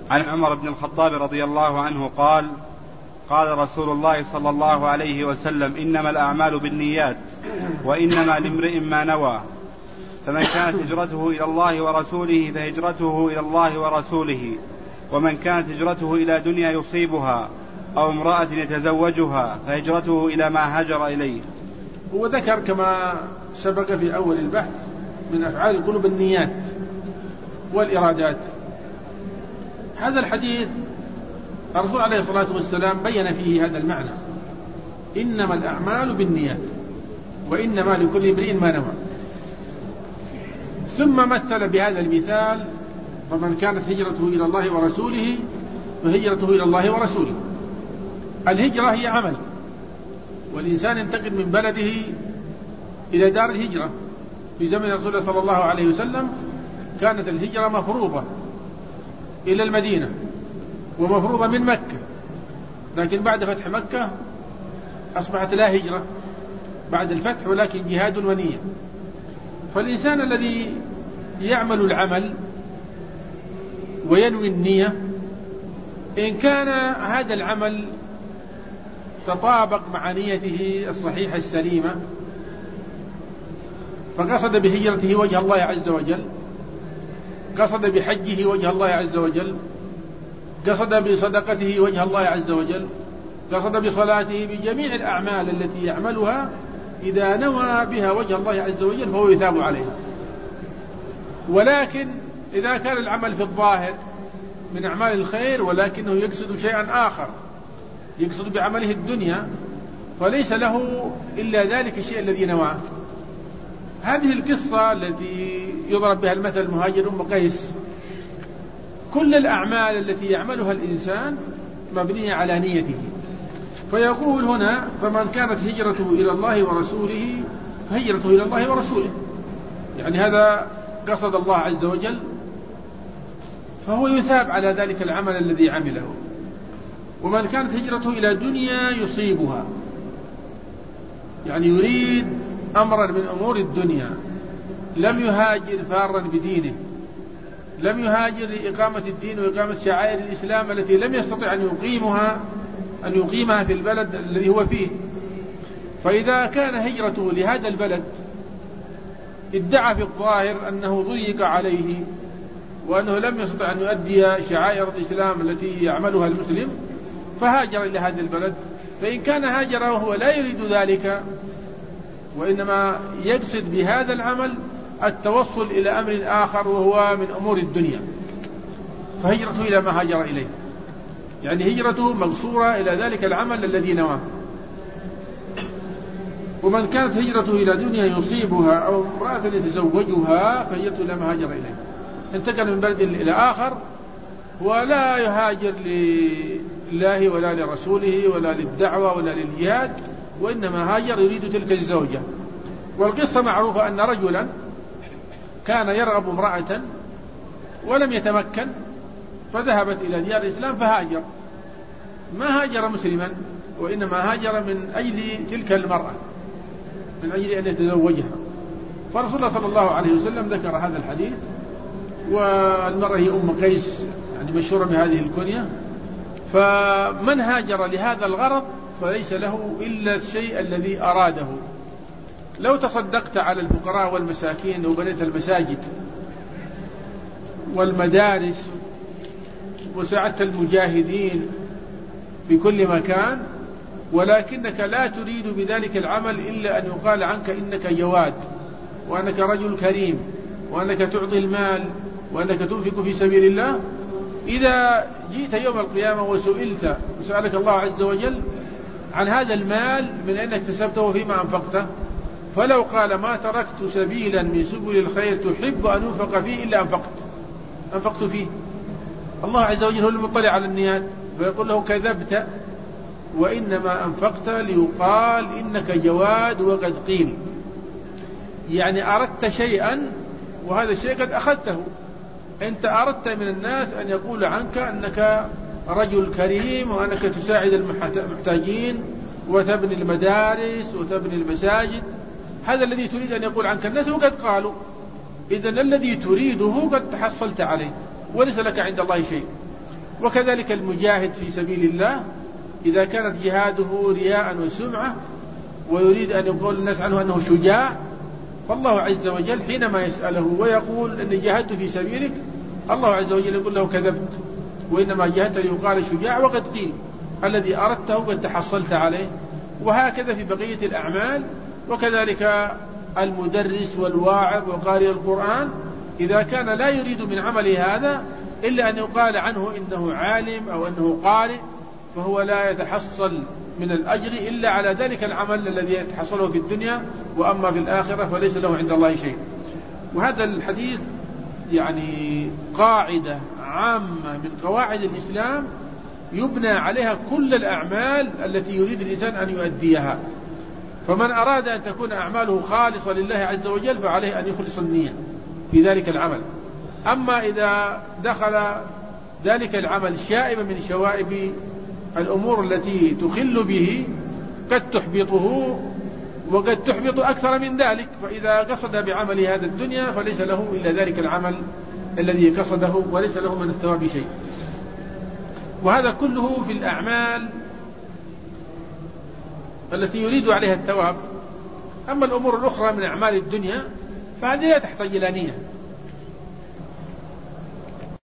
عن عمر بن الخطاب رضي الله عنه قال: قال رسول الله صلى الله عليه وسلم: إنما الأعمال بالنيات وإنما لامرئ ما نوى، فمن كانت هجرته إلى الله ورسوله فهجرته إلى الله ورسوله، ومن كانت هجرته إلى دنيا يصيبها أو امرأة يتزوجها فهجرته إلى ما هاجر إليه. هو ذكر كما سبق في أول البحث من أفعال القلوب النيات والإرادات. هذا الحديث الرسول عليه الصلاة والسلام بين فيه هذا المعنى: إنما الأعمال بالنيات وإنما لكل امرئ ما نوى. ثم مثل بهذا المثال: فمن كانت هجرته إلى الله ورسوله فهجرته إلى الله ورسوله. الهجرة هي عمل، والإنسان ينتقل من بلده إلى دار الهجرة. في زمن رسول الله صلى الله عليه وسلم كانت الهجرة مفروضة إلى المدينة ومفروضة من مكة، لكن بعد فتح مكة أصبحت لا هجرة بعد الفتح، ولكن جهاد ونية. فالإنسان الذي يعمل العمل وينوي النية، إن كان هذا العمل تطابق مع نيته الصحيحة السليمة، فقصد بهجرته وجه الله عز وجل، قصد بحجه وجه الله عز وجل، قصد بصدقته وجه الله عز وجل، قصد بصلاته، بجميع الأعمال التي يعملها إذا نوى بها وجه الله عز وجل فهو يثاب عليها. ولكن إذا كان العمل في الظاهر من أعمال الخير ولكنه يقصد شيئا آخر، يقصد بعمله الدنيا، فليس له إلا ذلك الشيء الذي نواه. هذه القصة التي يضرب بها المثل المهاجر أم قيس. كل الأعمال التي يعملها الإنسان مبنية على نيته. فيقول هنا: فمن كانت هجرته إلى الله ورسوله فهجرته إلى الله ورسوله، يعني هذا قصد الله عز وجل، فهو يثاب على ذلك العمل الذي عمله. ومن كانت هجرته إلى دنيا يصيبها، يعني يريد أمرا من أمور الدنيا، لم يهاجر فارا بدينه، لم يهاجر لإقامة الدين وإقامة شعائر الإسلام التي لم يستطع أن يقيمها في البلد الذي هو فيه. فإذا كان هجرته لهذا البلد ادعى في الظاهر أنه ضيق عليه وأنه لم يستطع أن يؤدي شعائر الإسلام التي يعملها المسلم، فهاجر إلى هذا البلد. فإن كان هاجر وهو لا يريد ذلك وإنما يقصد بهذا العمل التوصل إلى أمر آخر وهو من أمور الدنيا، فهجرته إلى ما هاجر إليه، يعني هجرته مقصورة إلى ذلك العمل الذي نواه. ومن كانت هجرته إلى دنيا يصيبها أو امرأة يتزوجها فهجرته إلى ما هاجر إليه. انتقل من بلد إلى آخر ولا يهاجر لله ولا لرسوله ولا للدعوة ولا للجهاد، وإنما هاجر يريد تلك الزوجة. والقصة معروفة أن رجلا كان يرغب امرأة ولم يتمكن، فذهبت إلى ديار الإسلام فهاجر. ما هاجر مسلما، وإنما هاجر من أجل تلك المرأة، من أجل أن يتزوجها. فرسول الله صلى الله عليه وسلم ذكر هذا الحديث. والمرأة هي أم قيس، يعني مشهورة بهذه الكنية. فمن هاجر لهذا الغرض فليس له إلا الشيء الذي أراده. لو تصدقت على الفقراء والمساكين وبنيت المساجد والمدارس وساعدت المجاهدين في كل مكان، ولكنك لا تريد بذلك العمل إلا أن يقال عنك إنك جواد وأنك رجل كريم وأنك تعطي المال وأنك تنفق في سبيل الله، إذا جئت يوم القيامة وسألك الله عز وجل عن هذا المال من أين اكتسبته وفيما أنفقته، فلو قال: ما تركت سبيلا من سبل الخير تحب أن ينفق فيه إلا أنفقت فيه. الله عز وجل هو المطلع على النيات، فيقول له: كذبت، وإنما أنفقت ليقال إنك جواد وقد قيل، يعني أردت شيئا وهذا الشيء قد أخذته. أنت أردت من الناس أن يقول عنك أنك رجل كريم وأنك تساعد المحتاجين وتبني المدارس وتبني المساجد، هذا الذي تريد أن يقول عنك الناس وقد قالوا. إذن الذي تريده قد تحصلت عليه وليس لك عند الله شيء. وكذلك المجاهد في سبيل الله إذا كانت جهاده رياء وسمعة ويريد أن يقول الناس عنه أنه شجاع، فالله عز وجل حينما يسأله ويقول أني جاهدت في سبيلك، الله عز وجل يقول له كذبت، وإنما جاهدت ليقال شجاع، وقد قيل الذي أردته قد تحصلت عليه. وهكذا في بقية الأعمال. وكذلك المدرس والواعظ وقارئ القرآن إذا كان لا يريد من عمله هذا إلا أن يقال عنه إنه عالم أو أنه قارئ، فهو لا يتحصل من الأجر إلا على ذلك العمل الذي يتحصله في الدنيا، وأما في الآخرة فليس له عند الله شيء. وهذا الحديث يعني قاعدة عامة من قواعد الإسلام يبنى عليها كل الأعمال التي يريد الإنسان أن يؤديها. فمن أراد أن تكون أعماله خالصة لله عز وجل فعليه أن يخلص النية في ذلك العمل. أما إذا دخل ذلك العمل شائبة من شوائب الأمور التي تخل به قد تحبطه وقد تحبط أكثر من ذلك، فإذا قصد بعمل هذا الدنيا فليس له إلا ذلك العمل الذي قصده وليس له من الثواب شيء. وهذا كله في الأعمال التي يريد عليها الثواب. أما الأمور الأخرى من أعمال الدنيا فهذه لا تحتاج إلى نية،